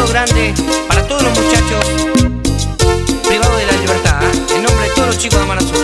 saludo grande para todos los muchachos privados de la libertad, en nombre de todos los chicos de Amara Sur.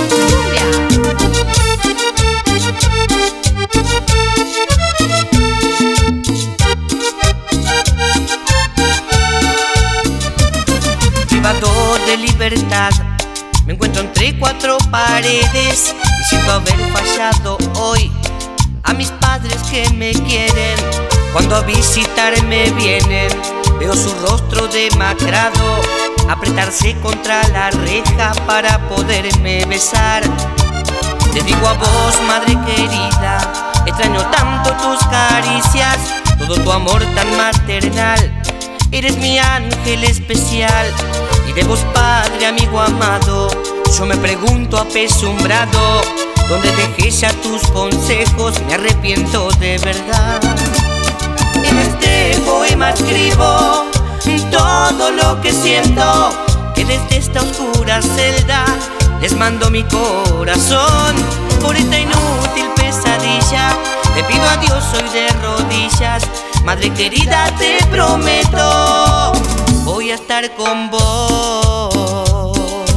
Privado de libertad, me encuentro entre cuatro paredes y siento haber fallado hoy a mis padres que me quieren. Cuando a visitarme vienen, veo su rostro demacrado apretarse contra la reja para poderme besar. Te digo a vos, madre querida, extraño tanto tus caricias, todo tu amor tan maternal. Eres mi ángel especial. Y de vos, padre, amigo amado, yo me pregunto apesumbrado, ¿dónde dejé ya tus consejos? Me arrepiento de verdad. En este poema escribo todo lo que siento, que desde esta oscura celda les mando mi corazón. Por esta inútil pesadilla le pido a Dios hoy de rodillas. Madre querida, te prometo, voy a estar con vos.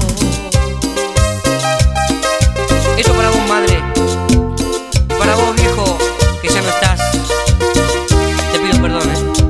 Eso para vos, madre, y para vos, viejo, que ya no estás. Te pido perdón,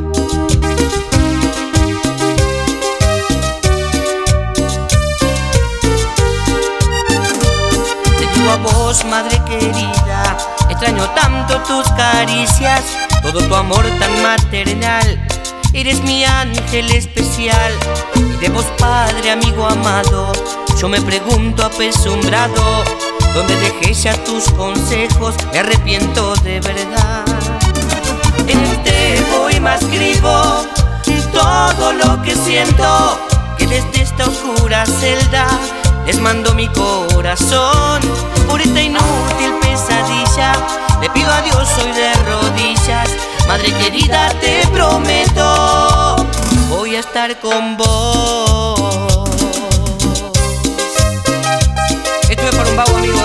Te digo a vos, madre querida, extraño tanto tus caricias, todo tu amor tan maternal. Eres mi ángel especial. Y de vos, padre, amigo amado, yo me pregunto apesumbrado, ¿dónde dejé ya tus consejos? Me arrepiento de verdad. En este poema escribo todo lo que siento, que desde esta oscura celda les mando mi corazón. Por esta inútil pesadilla le pido a Dios hoy de rodillas. Madre querida, te prometo, voy a estar con vos. Esto es para un vago amigo.